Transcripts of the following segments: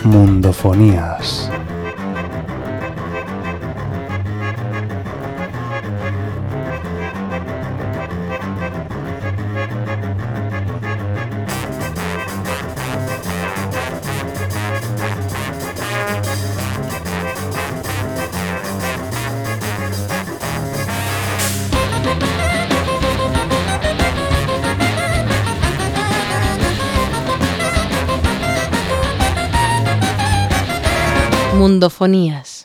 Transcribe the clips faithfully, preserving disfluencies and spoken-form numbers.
Mundofonías. Mundofonías.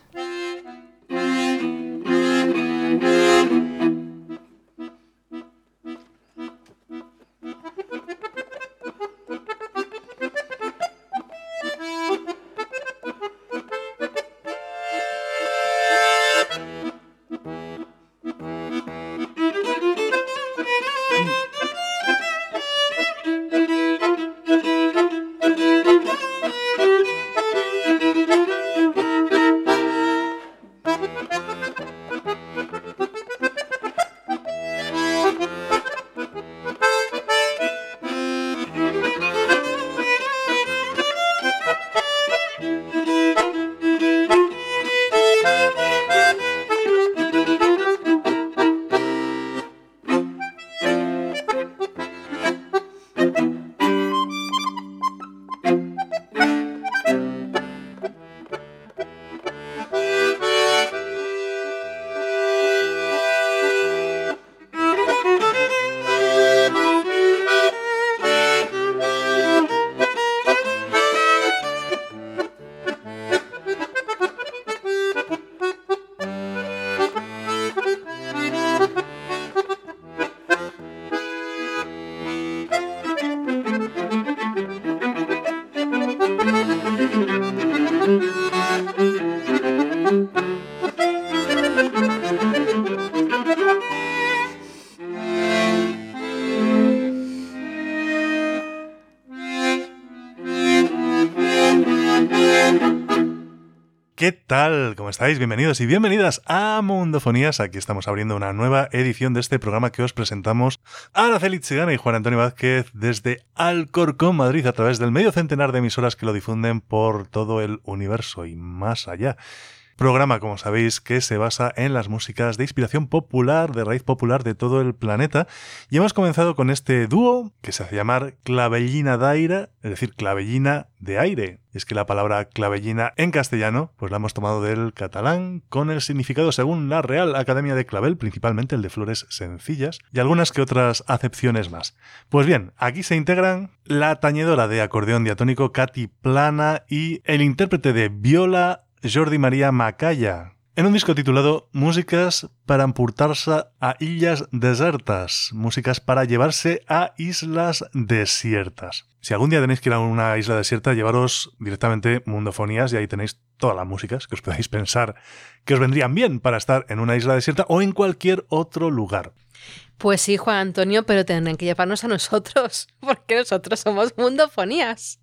¿Qué tal? ¿Cómo estáis? Bienvenidos y bienvenidas a Mundofonías. Aquí estamos abriendo una nueva edición de este programa que os presentamos Araceli Chigana y Juan Antonio Vázquez desde Alcorcón, Madrid, a través del medio centenar de emisoras que lo difunden por todo el universo y más allá. Programa, como sabéis, que se basa en las músicas de inspiración popular, de raíz popular de todo el planeta. Y hemos comenzado con este dúo que se hace llamar Clavellina d'Aire, es decir, clavellina de aire. Y es que la palabra clavellina en castellano, pues la hemos tomado del catalán, con el significado según la Real Academia de Clavel, principalmente el de flores sencillas, y algunas que otras acepciones más. Pues bien, aquí se integran la tañedora de acordeón diatónico Cati Plana y el intérprete de viola Jordi Maria Macaya, en un disco titulado Músicas para emportar-se a illas desertas, músicas para llevarse a islas desiertas. Si algún día tenéis que ir a una isla desierta, llevaros directamente Mundofonías y ahí tenéis todas las músicas que os podáis pensar que os vendrían bien para estar en una isla desierta o en cualquier otro lugar. Pues sí, Juan Antonio, pero tendrán que llevarnos a nosotros, porque nosotros somos Mundofonías.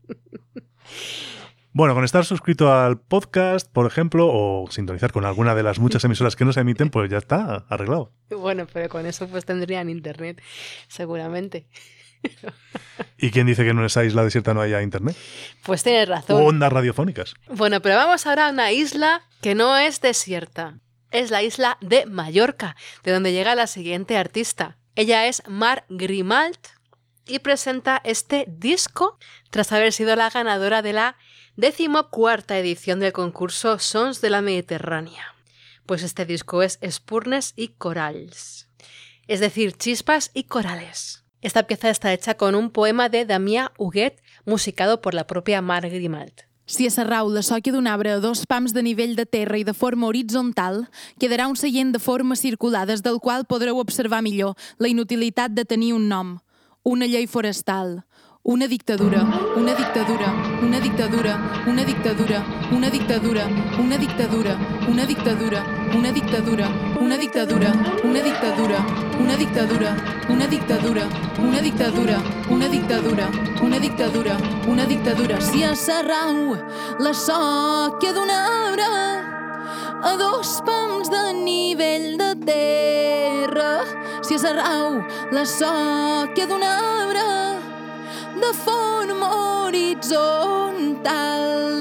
Bueno, con estar suscrito al podcast, por ejemplo, o sintonizar con alguna de las muchas emisoras que nos emiten, pues ya está arreglado. Bueno, pero con eso pues tendrían internet, seguramente. ¿Y quién dice que en esa isla desierta no haya internet? Pues tienes razón. O ondas radiofónicas. Bueno, pero vamos ahora a una isla que no es desierta. Es la isla de Mallorca, de donde llega la siguiente artista. Ella es Mar Grimalt y presenta este disco tras haber sido la ganadora de la decimocuarta edición del concurso Sons de la Mediterránea. Pues este disco es Espurnes i Corals, es decir, chispas y corales. Esta pieza está hecha con un poema de Damià Huguet, musicado por la propia Mar Grimalt. Si a Sarrau la sòquia d'un arbre a dos pams de nivell de terra i de forma horitzontal, quedarà un seient de forma circular des del qual podreu observar millor la inutilitat de tenir un nom, una llei forestal, una dictadura, una dictadura, una dictadura, una dictadura, una dictadura, una dictadura, una dictadura, una dictadura, una dictadura, una dictadura, una dictadura, una dictadura, una dictadura, una dictadura, una dictadura, una dictadura. Si a Sarrau la sòquia d'un arbre a dos pams de nivell de terra, si a Sarrau la sòquia d'un arbre de forma horitzontal,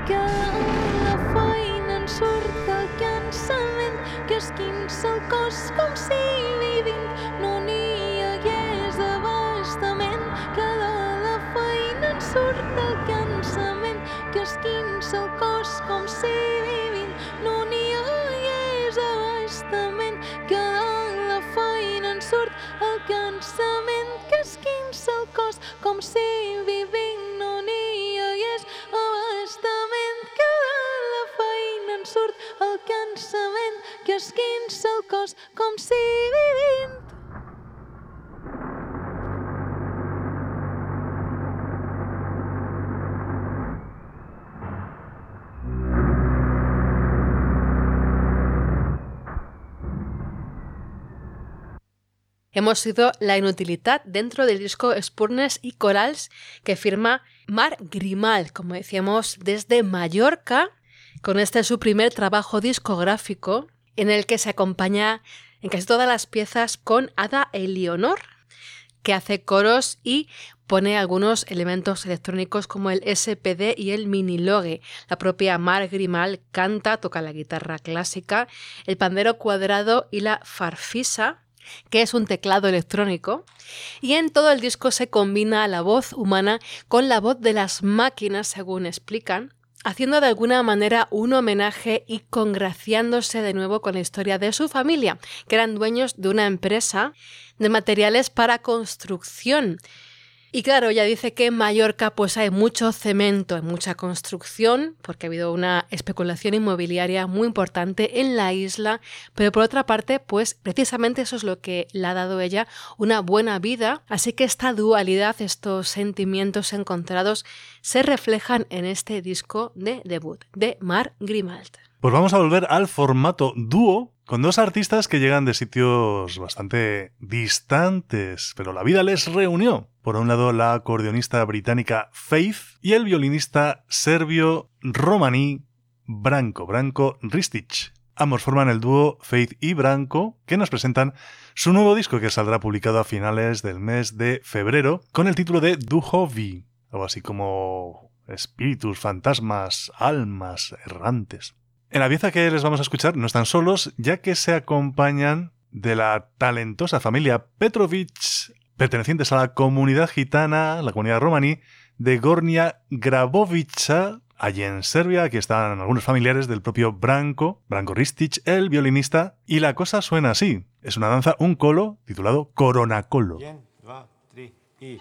que a la feina en surt el cansament, que esquinça el cos com si vivint no n'hi hagués abastament. Que de la feina en surt el cansament, que esquinça el cos com si vivint no n'hi hagués abastament. Que de la feina en surt el cansament, que esquinça el cos com si vivint no n'hi hagués abastament. Que de la feina en surt el cansament, que esquinça el cos com si vivint. Hemos sido La Inutilidad dentro del disco Espurnes y Corals que firma Marc Grimalt, como decíamos, desde Mallorca, con este su primer trabajo discográfico en el que se acompaña en casi todas las piezas con Ada Elionor, que hace coros y pone algunos elementos electrónicos como el S P D y el minilogue. La propia Marc Grimalt canta, toca la guitarra clásica, el pandero cuadrado y la farfisa, que es un teclado electrónico, y en todo el disco se combina la voz humana con la voz de las máquinas, según explican, haciendo de alguna manera un homenaje y congraciándose de nuevo con la historia de su familia, que eran dueños de una empresa de materiales para construcción. Y claro, ella dice que en Mallorca pues hay mucho cemento, hay mucha construcción, porque ha habido una especulación inmobiliaria muy importante en la isla, pero por otra parte, pues precisamente eso es lo que le ha dado a ella una buena vida, así que esta dualidad, estos sentimientos encontrados, se reflejan en este disco de debut de Marc Grimalt. Pues vamos a volver al formato dúo, con dos artistas que llegan de sitios bastante distantes, pero la vida les reunió. Por un lado, la acordeonista británica Faith y el violinista serbio romaní Branko, Branko Ristic. Ambos forman el dúo Faith y Branko, que nos presentan su nuevo disco que saldrá publicado a finales del mes de febrero, con el título de Duhovi, algo así como espíritus, fantasmas, almas errantes. En la pieza que les vamos a escuchar no están solos, ya que se acompañan de la talentosa familia Petrovic, pertenecientes a la comunidad gitana, la comunidad romaní, de Gornja Grabovica, allí en Serbia. Aquí están algunos familiares del propio Branko, Branko Ristic, el violinista, y la cosa suena así. Es una danza, un colo, titulado Koronakolo. Bien, dos, tres y...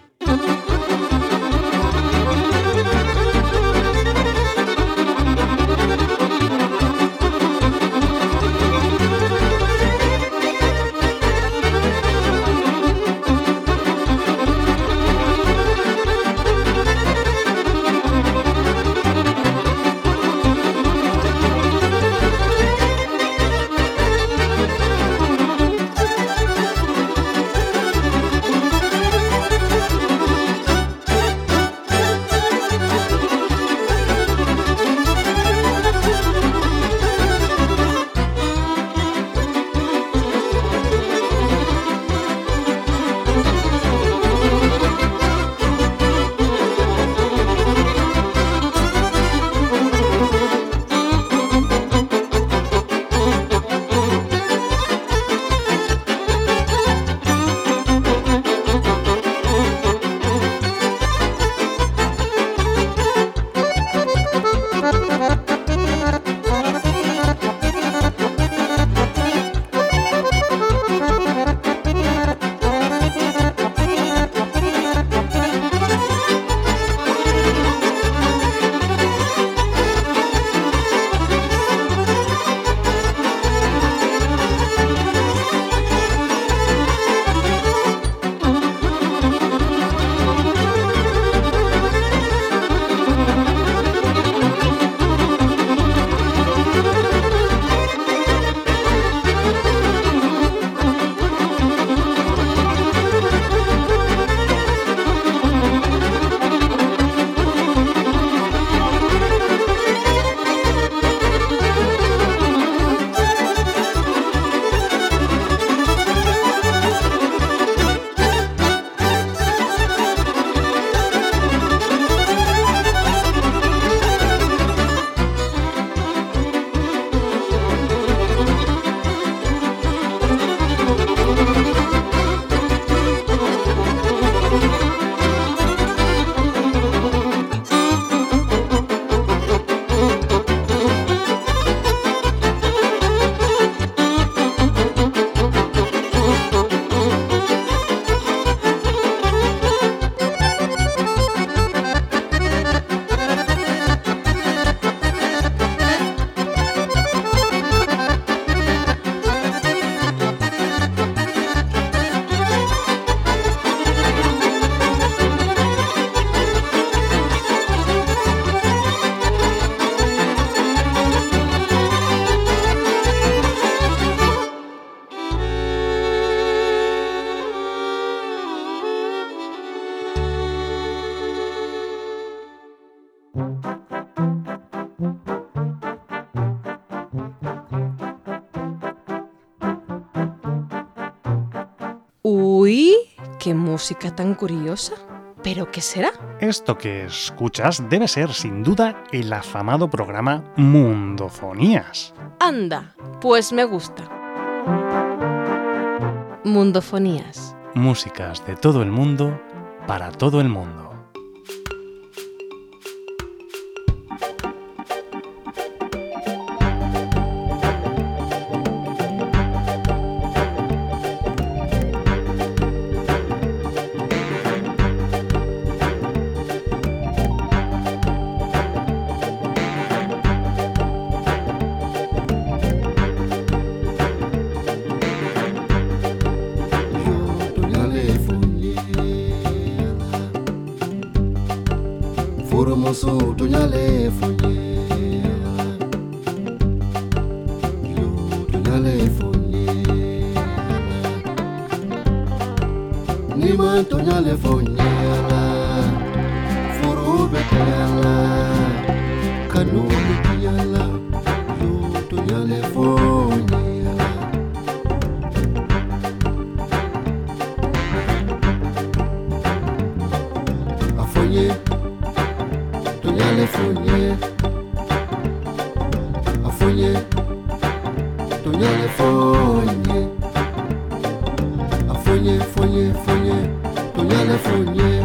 ¡Qué música tan curiosa! ¿Pero qué será? Esto que escuchas debe ser, sin duda, el afamado programa Mundofonías. Anda, pues me gusta. Mundofonías. Músicas de todo el mundo, para todo el mundo. Foromoso tunyale fonye yo tunyale fonye nima tunyale fonye foro betala kanu betala yo tunyale fonye afonye tunyale fonye afonye tunyale fonye afonye fonye fonye tunyale fonye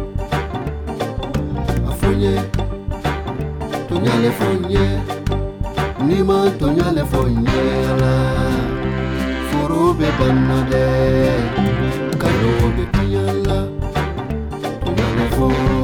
afonye tunyale fonye nima tunyale fonye la forobe banade karobe tiyala tunyale fonye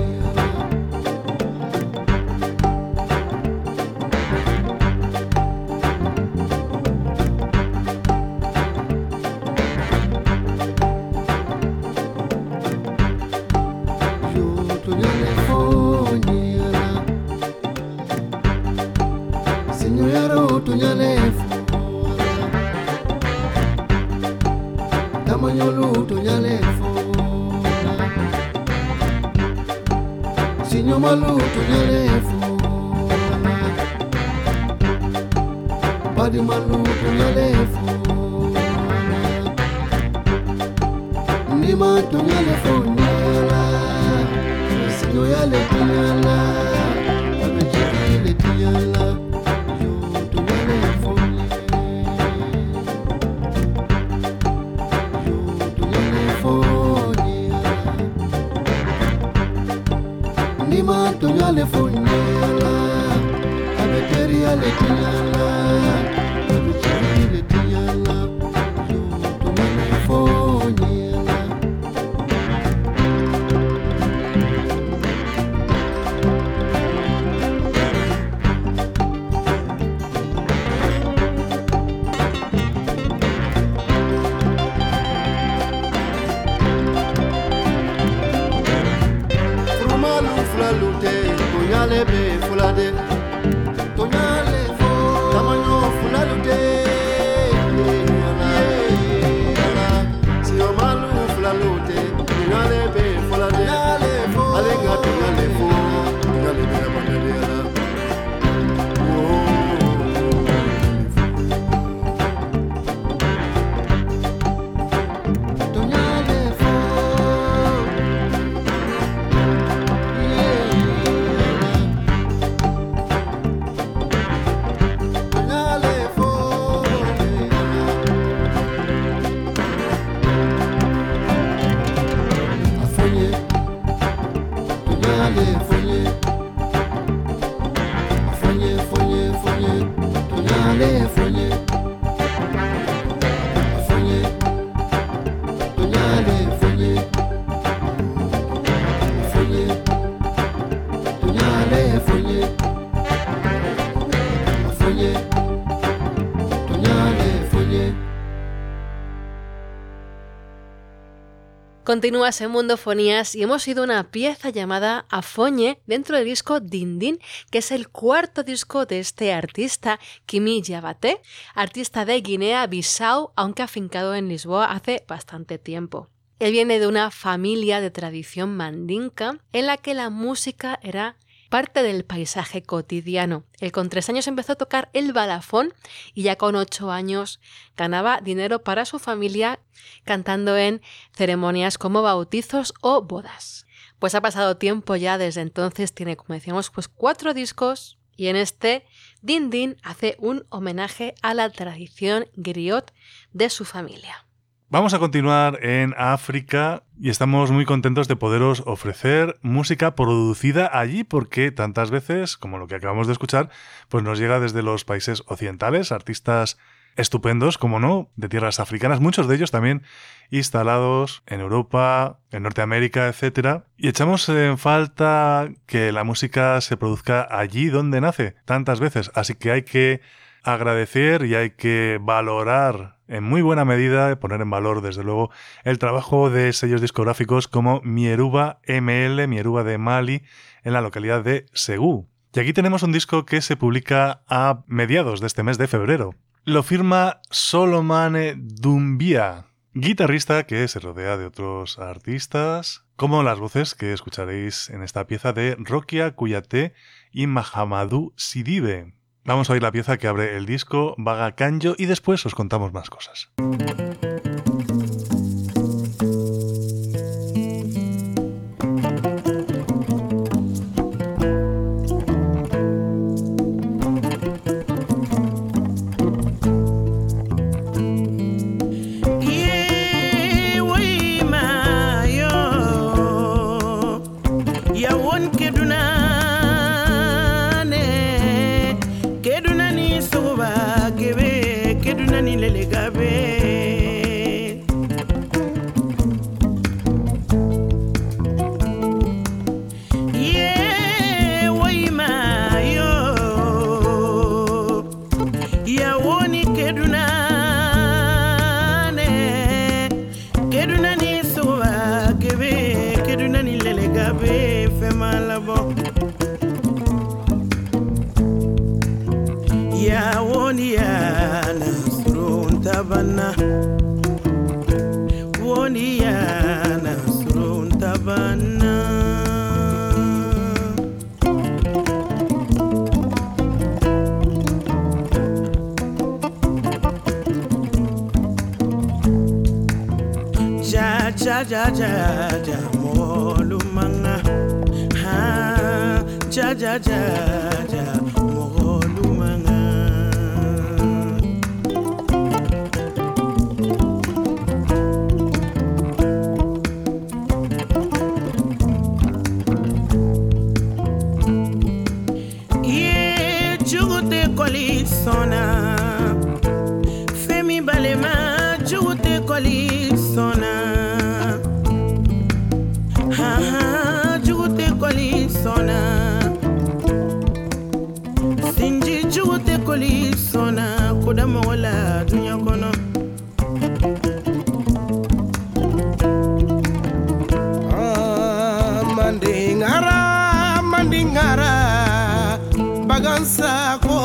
Malu tunyale fona Badi malu tunyale fona Nima tunyale fona Sinyo yale tunyala Abejiki le tunyala Yo tunyale fona Yo tunyale fona Nima tunyale fonela Abeteria le tunyala Abeteria le tunyala Yo tunyale fonela Lute, tunyale be fulade, tunyale fo, tamanyo fulalute, si o malu fulalute, tunyale be fulade, alenga tunyale fo, tunyale be la bandade ala. Continúas en Mundofonías y hemos ido a una pieza llamada Afoñe dentro del disco Din Din, que es el cuarto disco de este artista, Kimi Diabaté, artista de Guinea-Bissau, aunque afincado en Lisboa hace bastante tiempo. Él viene de una familia de tradición mandinka en la que la música era parte del paisaje cotidiano. Él con tres años empezó a tocar el balafón y ya con ocho años ganaba dinero para su familia cantando en ceremonias como bautizos o bodas. Pues ha pasado tiempo ya desde entonces, tiene, como decíamos, pues cuatro discos y en este Din Din hace un homenaje a la tradición griot de su familia. Vamos a continuar en África y estamos muy contentos de poderos ofrecer música producida allí porque tantas veces, como lo que acabamos de escuchar, pues nos llega desde los países occidentales, artistas estupendos, como no, de tierras africanas, muchos de ellos también instalados en Europa, en Norteamérica, etcétera. Y echamos en falta que la música se produzca allí donde nace, tantas veces, así que hay que agradecer y hay que valorar en muy buena medida, poner en valor desde luego el trabajo de sellos discográficos como Mieruba M L, Mieruba de Mali, en la localidad de Segú. Y aquí tenemos un disco que se publica a mediados de este mes de febrero. Lo firma Solomane Doumbia, guitarrista que se rodea de otros artistas, como las voces que escucharéis en esta pieza de Rokia Kouyaté y Mahamadou Sidibe. Vamos a oír la pieza que abre el disco, Baga Kanjo, y después os contamos más cosas. Ja ja ja ja molu manga ha ja ja ja ja molu manga ye jugute koli sona femi balema jugute koli sona Sinji jute koli sona kodama wala dunya kono ah mandingara mandingara bagansa ko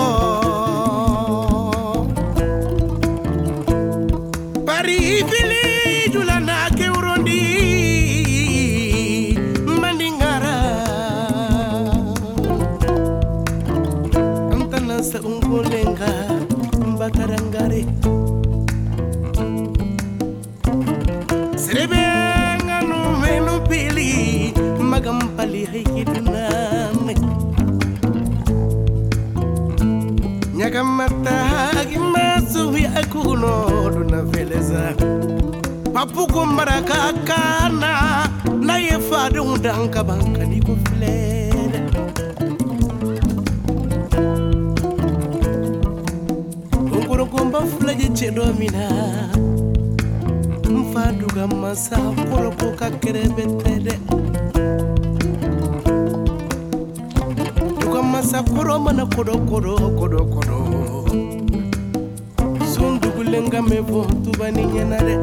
bari fili julana ke urondi sa ungulenga mbakarangare serebenga no menu pili magampali haikiduname nyagamata gimasu yakuno duna veleza papuko maraka kana na yefadu danka banka di kufle Gomba flaje chedo mina mfadu gama sa koropo kakerebe tede Duga masa koro mana kodo kodo kodo kodo Sundu gulenga mevo tubani nyenare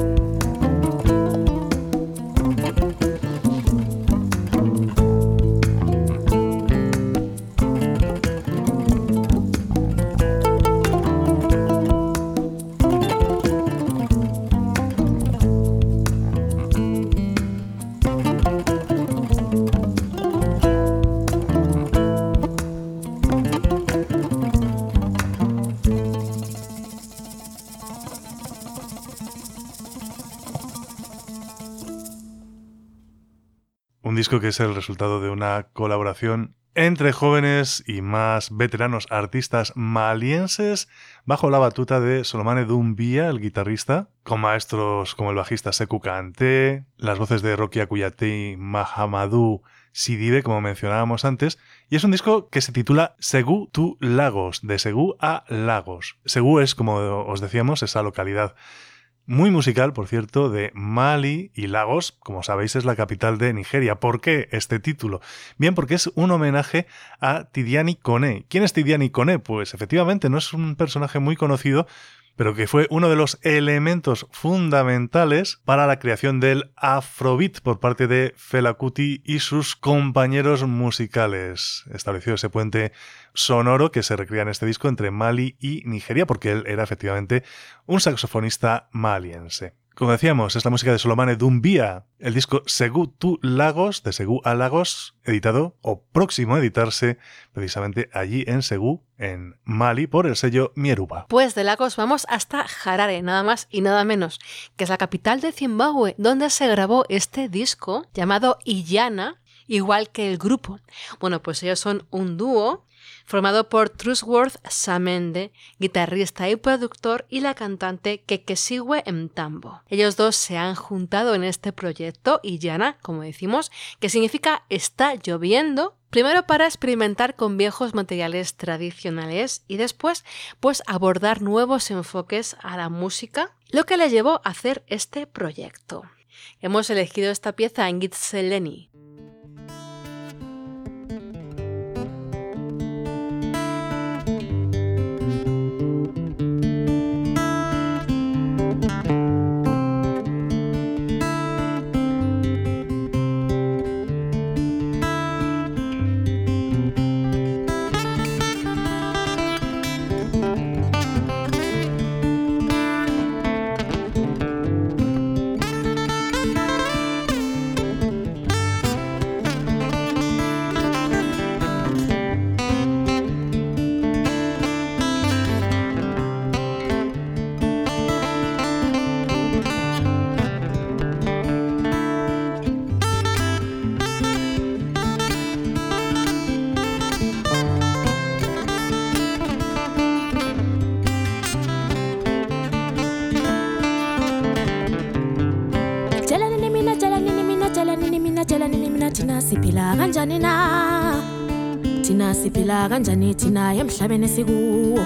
disco que es el resultado de una colaboración entre jóvenes y más veteranos artistas malienses bajo la batuta de Solomane Doumbia, el guitarrista, con maestros como el bajista Sekou Kanté, las voces de Rokia Kouyaté y Mahamadou Sidibé, como mencionábamos antes, y es un disco que se titula Ségou to Lagos, de Ségou a Lagos. Ségou es, como os decíamos, esa localidad muy musical, por cierto, de Mali, y Lagos, como sabéis, es la capital de Nigeria. ¿Por qué este título? Bien, porque es un homenaje a Tidiane Koné. ¿Quién es Tidiane Koné? Pues efectivamente no es un personaje muy conocido, pero que fue uno de los elementos fundamentales para la creación del Afrobeat por parte de Fela Kuti y sus compañeros musicales. Estableció ese puente sonoro que se recrea en este disco entre Mali y Nigeria, porque él era efectivamente un saxofonista maliense. Como decíamos, es la música de Solomane Doumbia, el disco Ségou to Lagos, de Ségou a Lagos, editado o próximo a editarse precisamente allí en Ségou, en Mali, por el sello Mieruba. Pues de Lagos vamos hasta Harare, nada más y nada menos, que es la capital de Zimbabue, donde se grabó este disco llamado Iyana, igual que el grupo. Bueno, pues ellos son un dúo formado por Truthworth Samende, guitarrista y productor, y la cantante Kekesiwe Mtambo. Ellos dos se han juntado en este proyecto, Iyana, como decimos, que significa está lloviendo, primero para experimentar con viejos materiales tradicionales y después pues abordar nuevos enfoques a la música, lo que les llevó a hacer este proyecto. Hemos elegido esta pieza en Gitseleni. Tina siphila kanjani na Tina siphila kanjani Tina emhlabeni sikuwo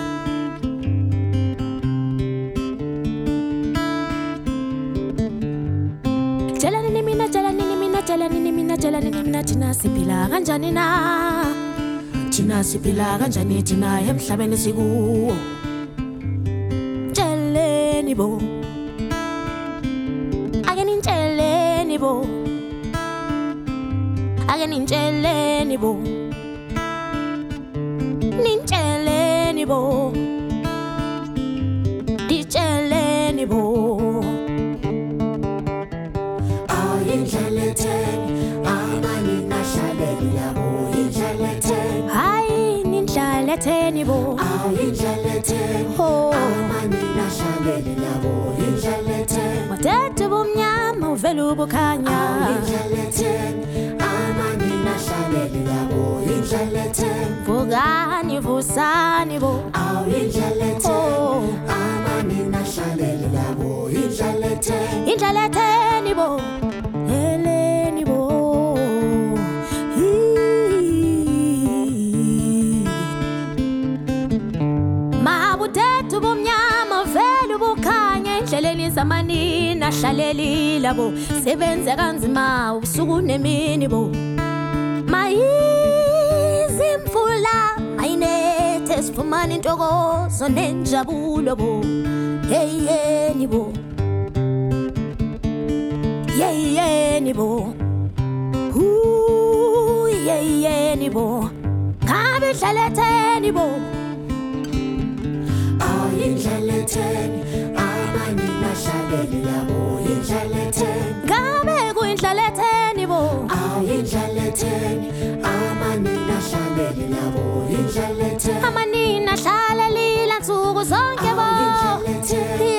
Tshela nini mina tshela nini mina tshela nini mina tshela nini mina Tina siphila kanjani na Tina siphila kanjani Tina emhlabeni sikuwo Tsheleni bo Ake nitsheleni bo Ake nitsheleni bo Nitsheleni bo Nitsheleni bo Ayindlaletheni Amani nahlaleli labo Indlaletheni Hayi nindlaletheni bo Ayindlaletheni Amani nahlaleli labo Indlaletheni Wathethe bomnyama uvela ubukhanya Ayindlaletheni Vugani vusani bo Awindlaletheni Amani nahlaleli labo Indlaletheni Indlaletheni bo Heleni bo Mabuthethe bomnyama vele ubukhanya endleleni zamani nahlaleli labo sebenze kanzima ubusuku nemini bo Mayizimfula ayinethe sifumana intokozo nenjabulo bo hey yeni bo hey yeni bo hu hey yeni bo Kabe dlaletheni bo Ayindlaletheni Amani nahlaleli labo Indlaletheni Kabe kuyindlaletheni bo Ayindlaletheni Amani nahlaleli labo Indlaletheni Amani nahlaleli lansuku zonke bo Ayindlaletheni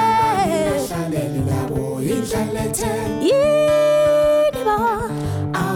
Amani nahlaleli labo Indlaletheni Yini bo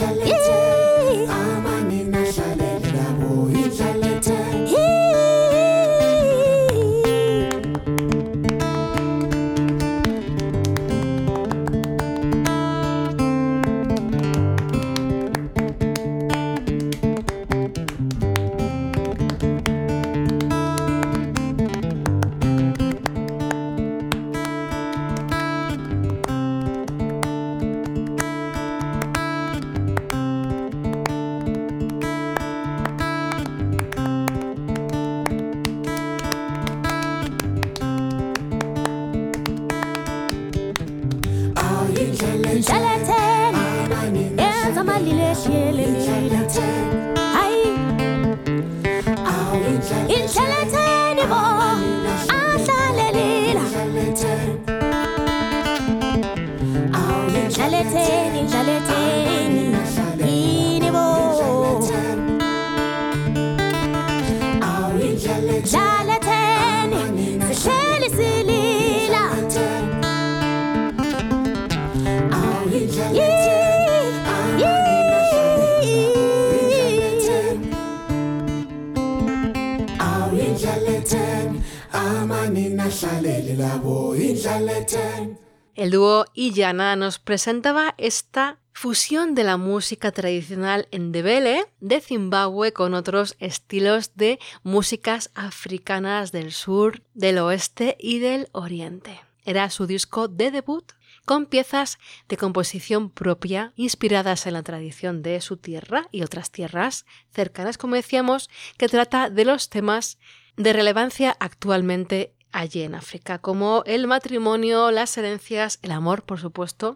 El dúo Illana nos presentaba esta fusión de la música tradicional ndebele de Zimbabue con otros estilos de músicas africanas del sur, del oeste y del oriente. Era su disco de debut, con piezas de composición propia inspiradas en la tradición de su tierra y otras tierras cercanas, como decíamos, que trata de los temas de relevancia actualmente allí en África, como el matrimonio, las herencias, el amor, por supuesto,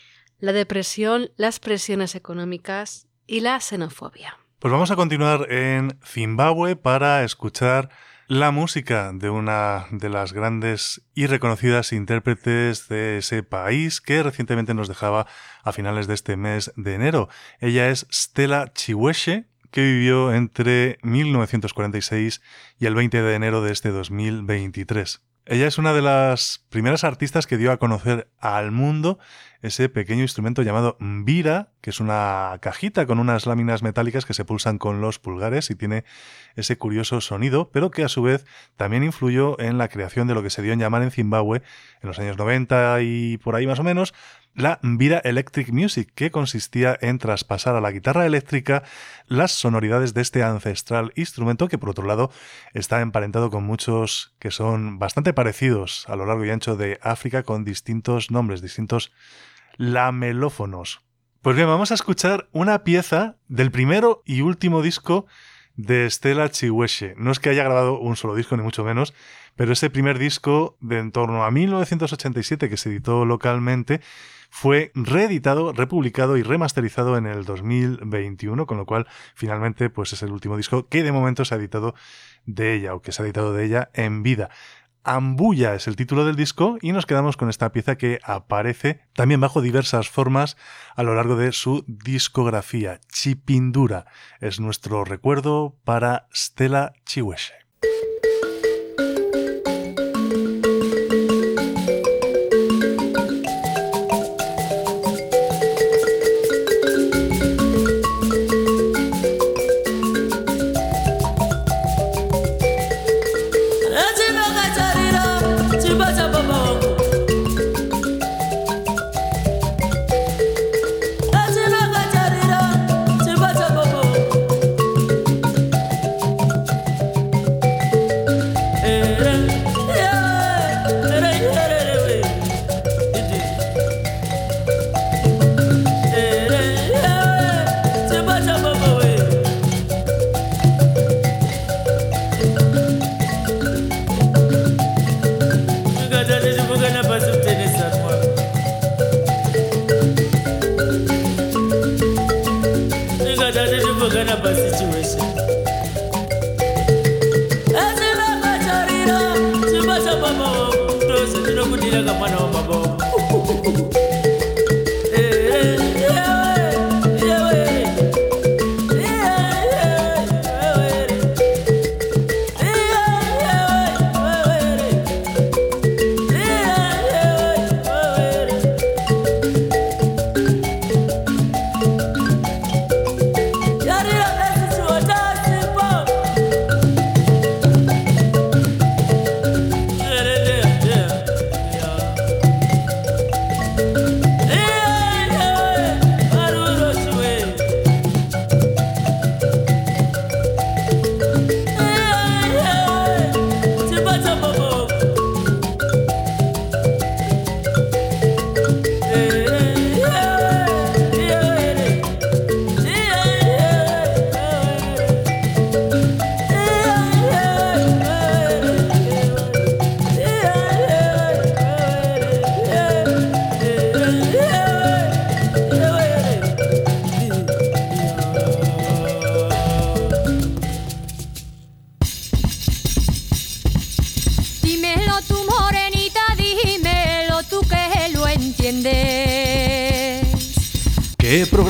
la depresión, las presiones económicas y la xenofobia. Pues vamos a continuar en Zimbabue para escuchar la música de una de las grandes y reconocidas intérpretes de ese país que recientemente nos dejaba a finales de este mes de enero. Ella es Stella Chiweshe, que vivió entre mil novecientos cuarenta y seis y el veinte de enero de este dos mil veintitrés. Ella es una de las primeras artistas que dio a conocer al mundo ese pequeño instrumento llamado mbira, que es una cajita con unas láminas metálicas que se pulsan con los pulgares y tiene ese curioso sonido, pero que a su vez también influyó en la creación de lo que se dio en llamar en Zimbabue en los años noventa y por ahí más o menos, la Mbira Electric Music, que consistía en traspasar a la guitarra eléctrica las sonoridades de este ancestral instrumento que, por otro lado, está emparentado con muchos que son bastante parecidos a lo largo y ancho de África, con distintos nombres, distintos lamelófonos. Pues bien, vamos a escuchar una pieza del primero y último disco de Stella Chiweshe. No es que haya grabado un solo disco, ni mucho menos, pero ese primer disco de en torno a mil novecientos ochenta y siete que se editó localmente fue reeditado, republicado y remasterizado en el dos mil veintiuno, con lo cual finalmente pues es el último disco que de momento se ha editado de ella, o que se ha editado de ella en vida. Ambuya es el título del disco y nos quedamos con esta pieza que aparece también bajo diversas formas a lo largo de su discografía. Chipindura es nuestro recuerdo para Stella Chiweshe.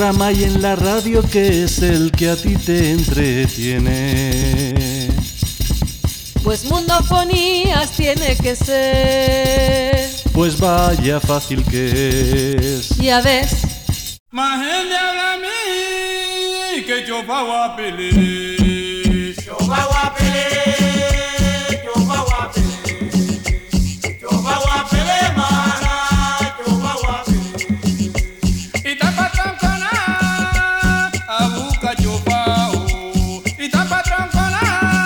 programa hay en la radio que es el que a ti te entretiene. Pues Mundofonías tiene que ser. Pues vaya fácil que es. Ya ves. Más gente habla a mí que yo voy a pelear. Yo voy a pelear, yo voy a pelear. Yo voy a pelear, mana, yo voy a pelear. Y tapa troncona, a busca chupao. Y tapa troncona,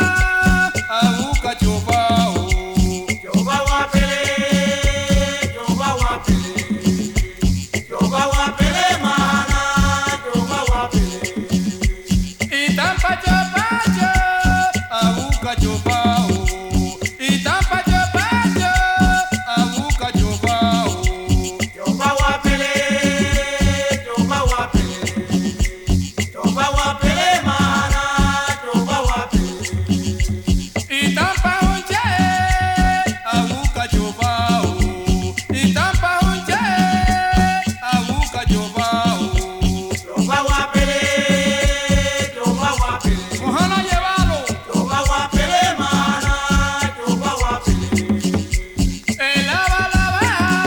a busca chupao. Yo voy a pelear, yo voy a pelear. Yo voy a pelear, mana, yo voy a pelear. Y tapa chupacho, a busca chupao. Y tapa chupacho, a busca chupao. Yo voy a pelear, yo voy a pelear. Yo voy a pelear, mana, yo voy a pelear. Y tapa un che, a busca chupao. Y tapa un che, a busca chupao. Yo voy a pelear, yo voy a pelear. Ojalá llevarlo. Yo voy a pelear, mana, yo voy a pelear. El lava lava,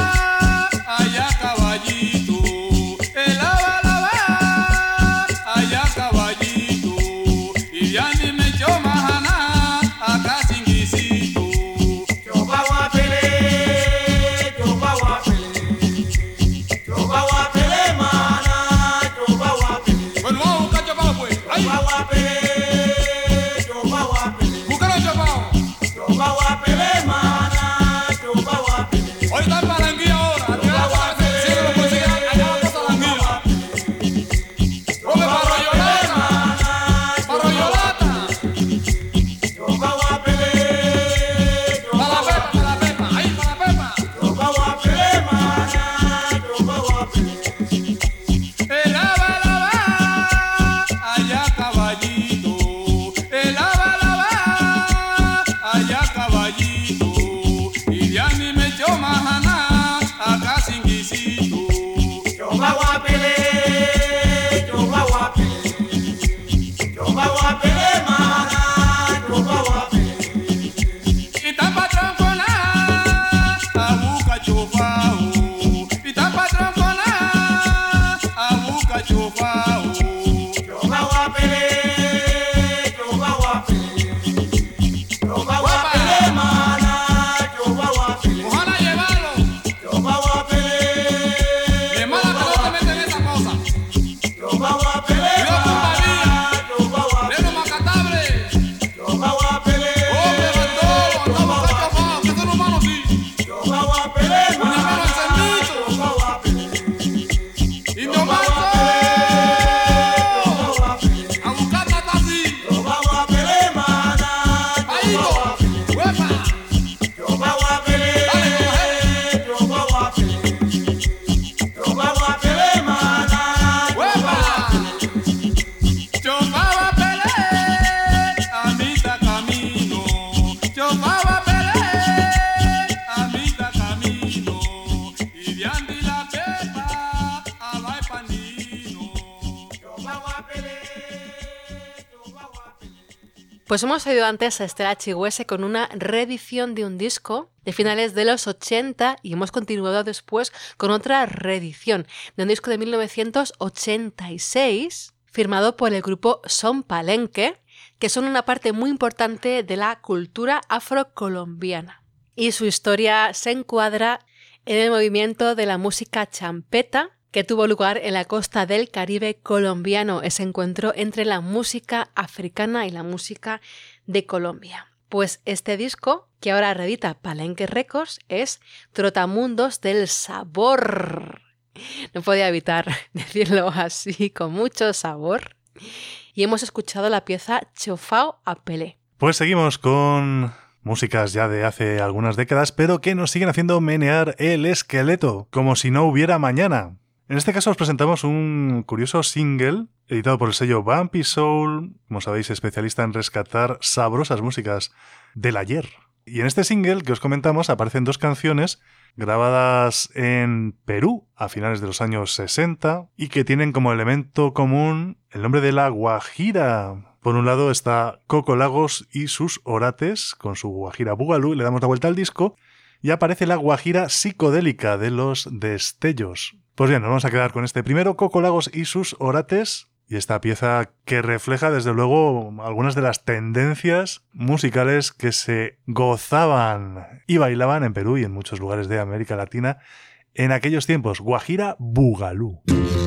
allá caballito. El lava lava, allá caballito. Y ya ni me echó majana, acá sin guisito. Yo voy a pelear, yo voy a pelear. Yo voy a pelear, mana, yo voy a pelear. Bueno, vamos a buscar chopao, pues. Ahí. Yo voy a pelear, yo voy a pelear. Búscalo chopao. Yo voy a pelear, mana, yo voy a pelear. Hoy está en Palanguilla ahora. Yo voy a pelear, si no lo consiguen, allá va cosa Palanguilla. Come para Royolata, para Royolata. Yo voy a pelear, yo para la pepa, para la pepa, ahí para la pepa. Yo voy a pelear, mana, yo voy a pelear. El lava lava, allá caballito. El lava lava, allá caballito. Y ya ni me echó majana, acá sin guisito. Yo voy a pelear, yo voy a pelear. Yo voy a pelear, mana, yo voy a pelear. Y tapa troncona, a busca chupao. Y tapa troncona, a busca chupao. Yo voy a pelear, yo voy a pelear. Yo voy a pelear, mana, yo voy a pelear. Ojalá llevarlo. Yo voy a pelear. Mi hermana que no te mete en esa cosa. Yo voy a pelear, mana, yo voy a pelear. Neno Macatabre. Yo voy a pelear. Hombre, Bartolo, andamos a chupao, que son humanos, sí. Yo voy a pelear, mana, yo voy a pelear. Y mi hermano, a buscar tata así. Yo voy a pelear, mana, ahí va. Huepa. Yo voy a pelear, yo voy a pelear. Yo voy a pelear, mana, huepa. Yo voy a pelear, a mitad camino. Yo voy a pelear, a mitad camino. Y de Andy la pepa, a va panino. Yo voy a pelear, yo voy a pelear. Pues hemos oído antes a Estela Chigüese con una reedición de un disco de finales de los ochenta y hemos continuado después con otra reedición de un disco de mil novecientos ochenta y seis firmado por el grupo Son Palenque, que son una parte muy importante de la cultura afrocolombiana. Y su historia se encuadra en el movimiento de la música champeta que tuvo lugar en la costa del Caribe colombiano, ese encuentro entre la música africana y la música de Colombia. Pues este disco, que ahora reedita Palenque Records, es Trotamundos del Sabor. No podía evitar decirlo así, con mucho sabor. Y hemos escuchado la pieza Chofao a Pelé. Pues seguimos con músicas ya de hace algunas décadas, pero que nos siguen haciendo menear el esqueleto, como si no hubiera mañana. En este caso os presentamos un curioso single editado por el sello Bumpy Soul, como sabéis, especialista en rescatar sabrosas músicas del ayer. Y en este single que os comentamos aparecen dos canciones grabadas en Perú a finales de los años sesenta y que tienen como elemento común el nombre de la guajira. Por un lado está Coco Lagos y sus orates con su guajira Bugalú, y le damos la vuelta al disco y aparece la guajira psicodélica de los Destellos. Pues bien, nos vamos a quedar con este primero, Coco Lagos y sus orates, y esta pieza que refleja desde luego algunas de las tendencias musicales que se gozaban y bailaban en Perú y en muchos lugares de América Latina en aquellos tiempos. Guajira Bugalú.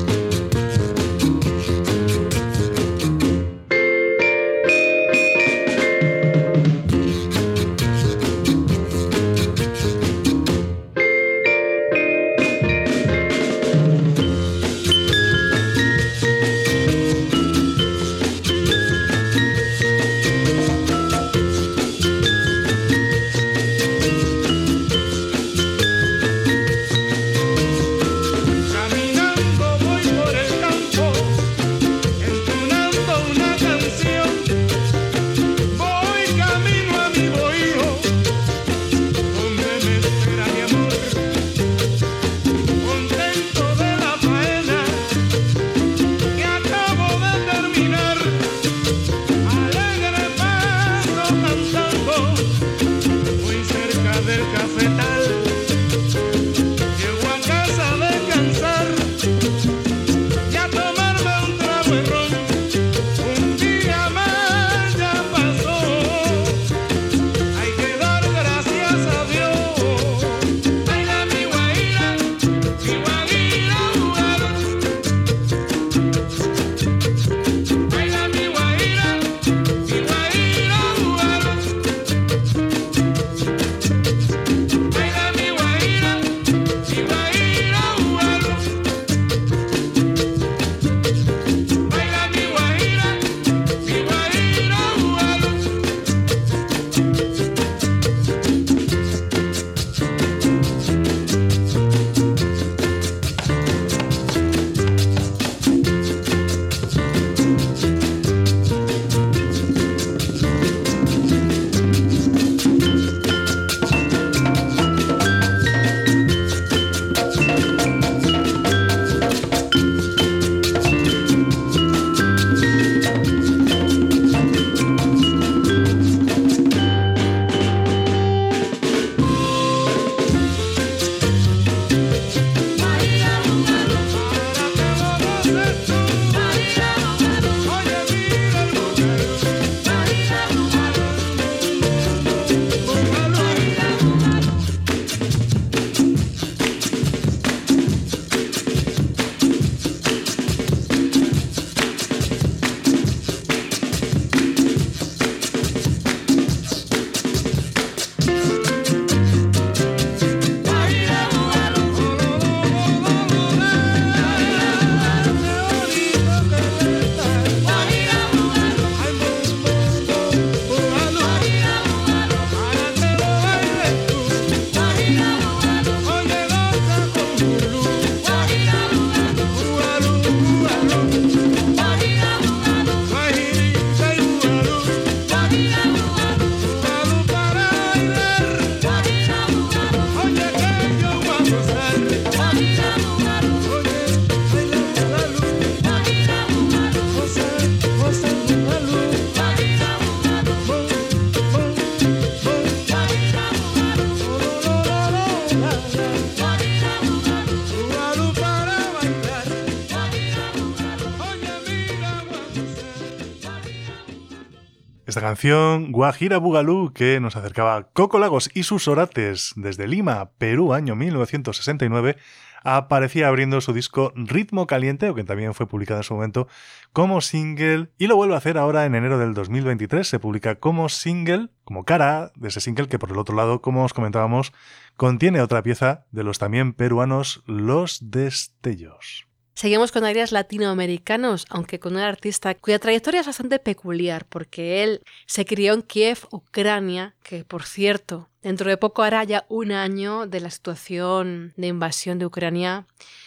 Esta canción, Guajira Bugalú, que nos acercaba a Coco Lagos y sus orates desde Lima, Perú, año mil novecientos sesenta y nueve, aparecía abriendo su disco Ritmo Caliente, o que también fue publicado en su momento como single, y lo vuelve a hacer ahora en enero del dos mil veintitrés. Se publica como single, como cara A de ese single, que por el otro lado, como os comentábamos, contiene otra pieza de los también peruanos Los Destellos. Seguimos con aires latinoamericanos, aunque con un artista cuya trayectoria es bastante peculiar, porque él se crió en Kiev, Ucrania, que por cierto, dentro de poco hará ya un año de la situación de invasión de Ucrania.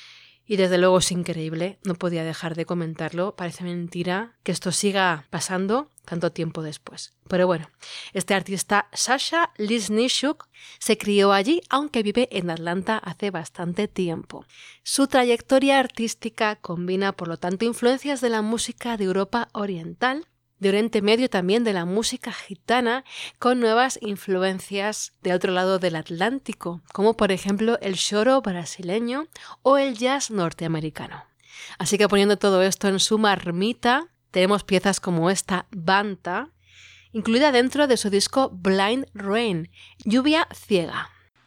Y desde luego es increíble, no podía dejar de comentarlo. Parece mentira que esto siga pasando tanto tiempo después. Pero bueno, este artista Sasha Liznishuk se crió allí, aunque vive en Atlanta hace bastante tiempo. Su trayectoria artística combina, por lo tanto, influencias de la música de Europa Oriental, de Oriente Medio, también de la música gitana, con nuevas influencias de otro lado del Atlántico, como por ejemplo el choro brasileño o el jazz norteamericano. Así que poniendo todo esto en su marmita, tenemos piezas como esta Banta, incluida dentro de su disco Blind Rain, Lluvia Ciega.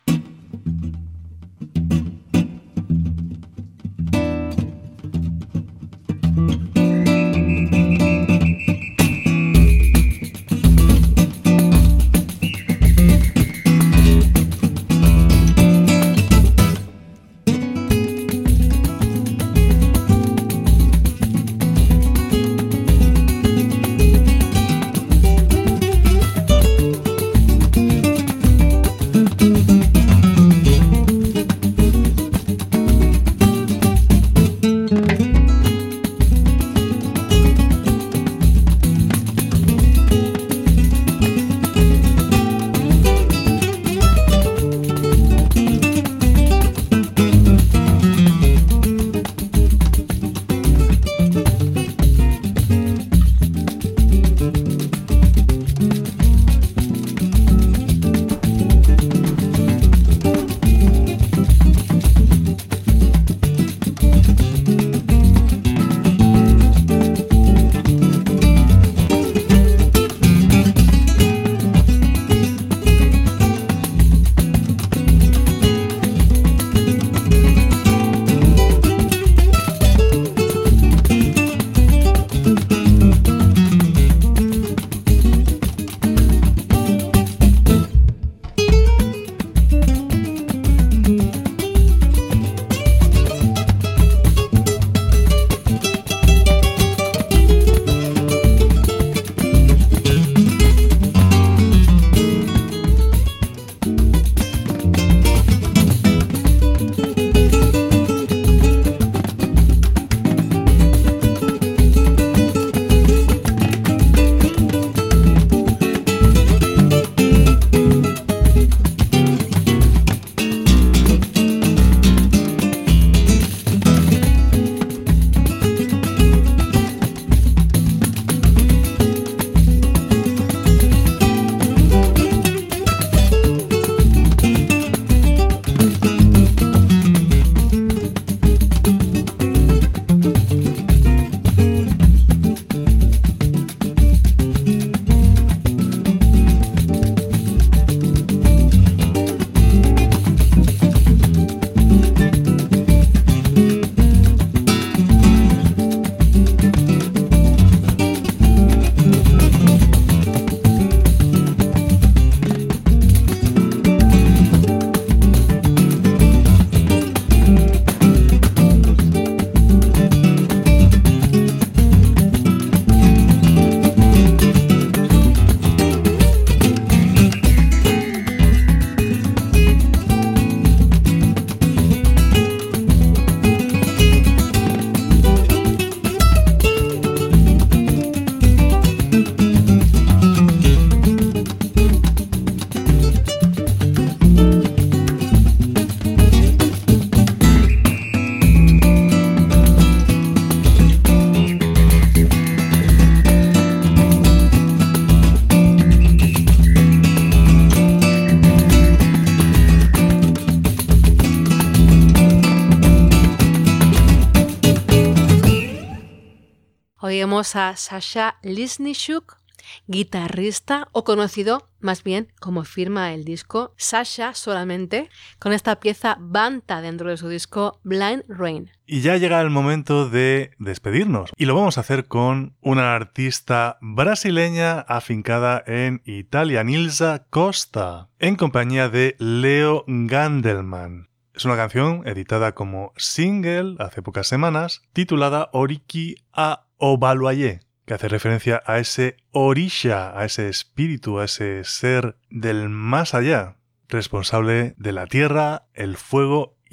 Oímos a Sasha Liznishuk, guitarrista o conocido más bien como firma el disco Sasha solamente, con esta pieza Banta dentro de su disco Blind Rain. Y ya llega el momento de despedirnos y lo vamos a hacer con una artista brasileña afincada en Italia, Nilza Costa, en compañía de Leo Gandelman. Es una canción editada como single hace pocas semanas, titulada Oriki a Obaluaye, que hace referencia a ese orisha, a ese espíritu, a ese ser del más allá, responsable de la tierra, el fuego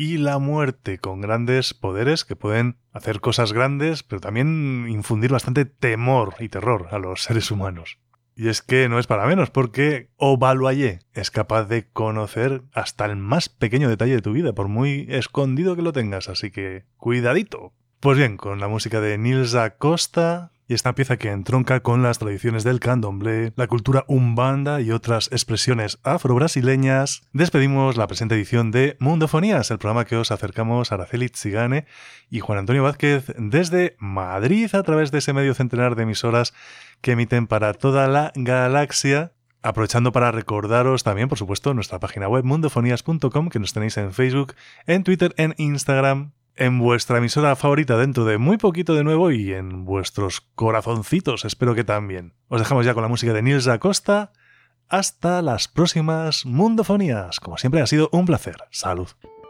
y la muerte, con grandes poderes que pueden hacer cosas grandes, pero también infundir bastante temor y terror a los seres humanos. Y es que no es para menos, porque Ovaluaye es capaz de conocer hasta el más pequeño detalle de tu vida, por muy escondido que lo tengas, así que cuidadito. Pues bien, con la música de Nils Acosta y esta pieza que entronca con las tradiciones del candomblé, la cultura umbanda y otras expresiones afrobrasileñas, despedimos la presente edición de Mundofonías, el programa que os acercamos a Araceli Tsigane y Juan Antonio Vázquez desde Madrid a través de ese medio centenar de emisoras que emiten para toda la galaxia. Aprovechando para recordaros también, por supuesto, nuestra página web mundofonías punto com, que nos tenéis en Facebook, en Twitter, en Instagram, en vuestra emisora favorita dentro de muy poquito de nuevo y en vuestros corazoncitos, espero que también. Os dejamos ya con la música de Nils Acosta. Hasta las próximas Mundofonías. Como siempre ha sido un placer. Salud.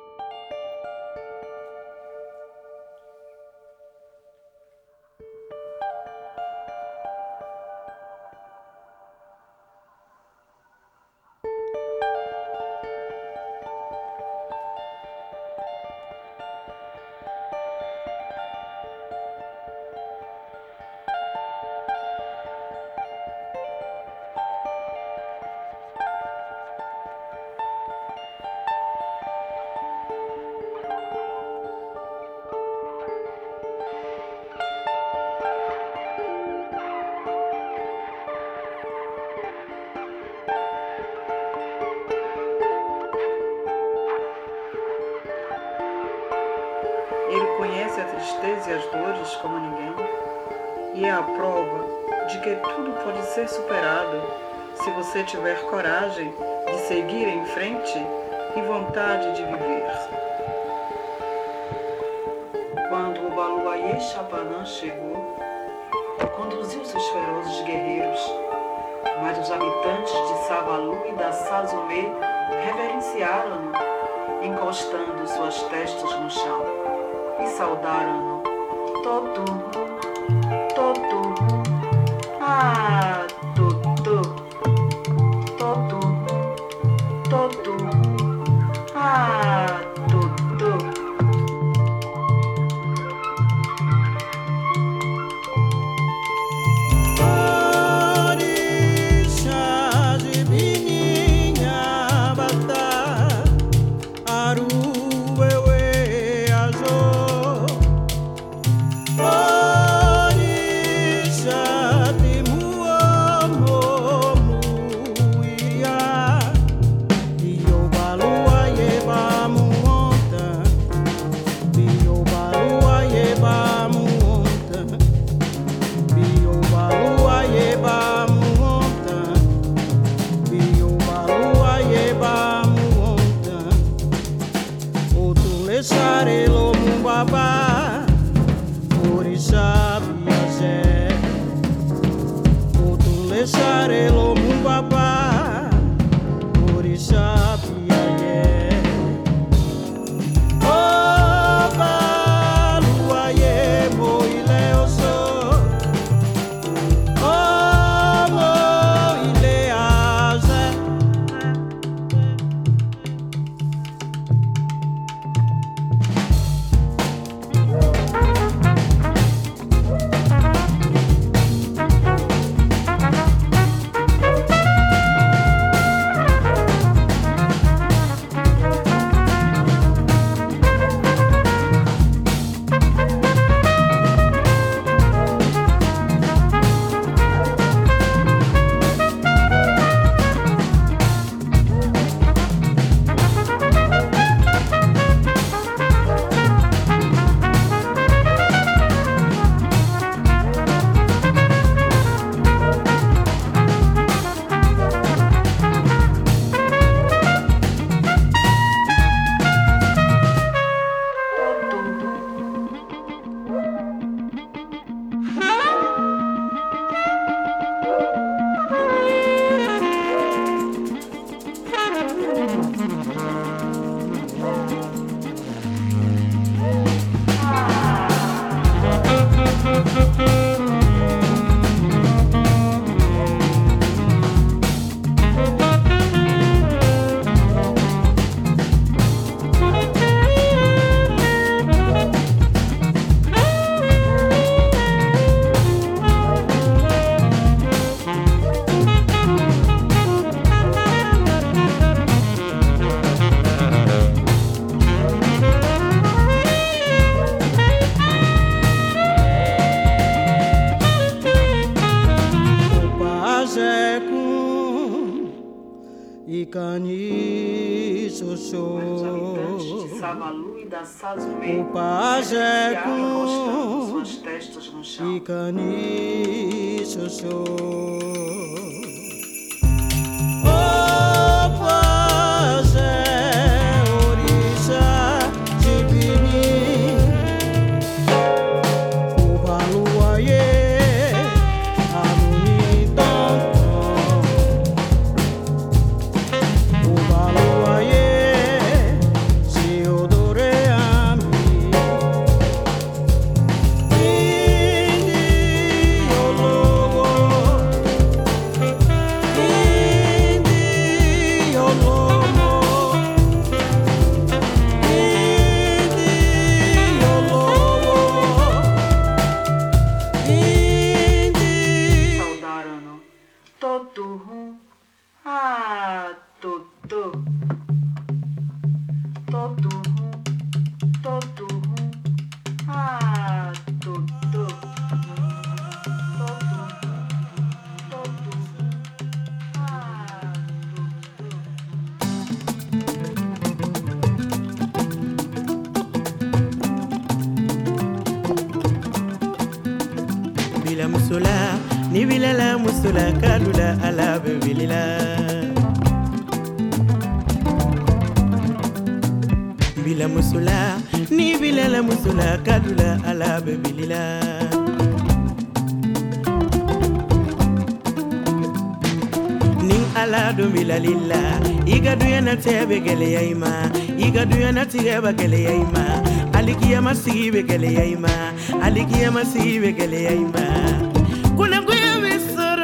Ele conhece a tristeza e as dores como ninguém, e é a prova de que tudo pode ser superado se você tiver coragem de seguir em frente e vontade de viver. Quando o Ovaluaye Chapanã chegou, conduziu seus ferozes guerreiros, mas os habitantes de Savalu e da Sazumê reverenciaram-no, encostando suas testas no chão, e saudaram-no. Totu, Totu, ah, Totu, Totu, Totu, ah, Totu. Oh Icani Soso de Savalu e da Sazumé, O Pajeco mostrando suas testas no chão. Icani Soso Ni bilala musula kalula ala bebilila Bila musula ni bilala musula kalula ala bebilila Ning ala do bilalilla iga duyana tebe gele yaima iga duyana tigeba gele yaima alikiya masibe gele yaima alikiya masibe gele yaima Kuna guya besoro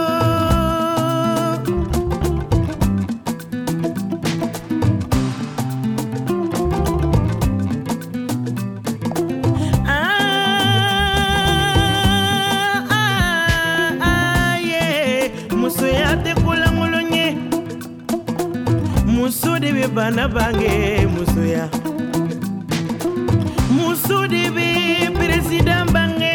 Ah ah ah yeah Muso ya te kula ngolonye Muso de be bana bange muso ya Muso de be president bange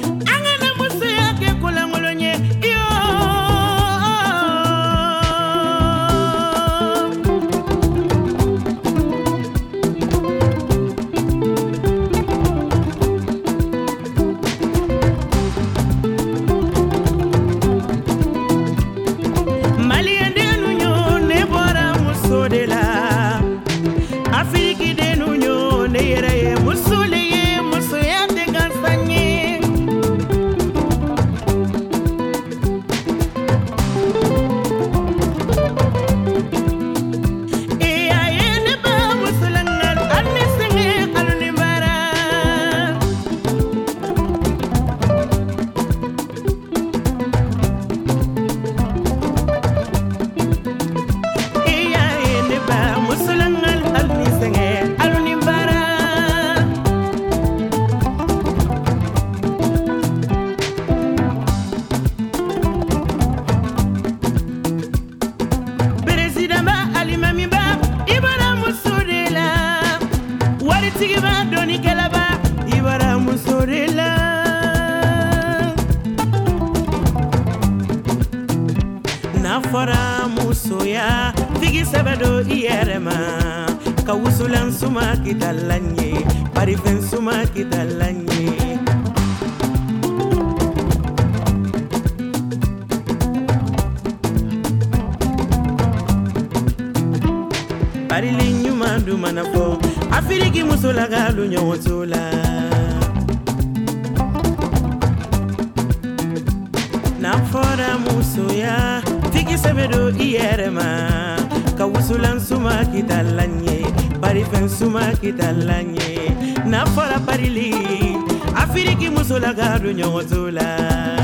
Fora musoya tigi sabado ierema kawusulan suma kitalanye parifen suma kitalanye parili nyuma du manafo afiriki musola galu nyosola na fora musoya Tigi sebedo ierema kawusulan suma kitalanye parifen suma kitalanye na fora parili afiriki musola garu nyotula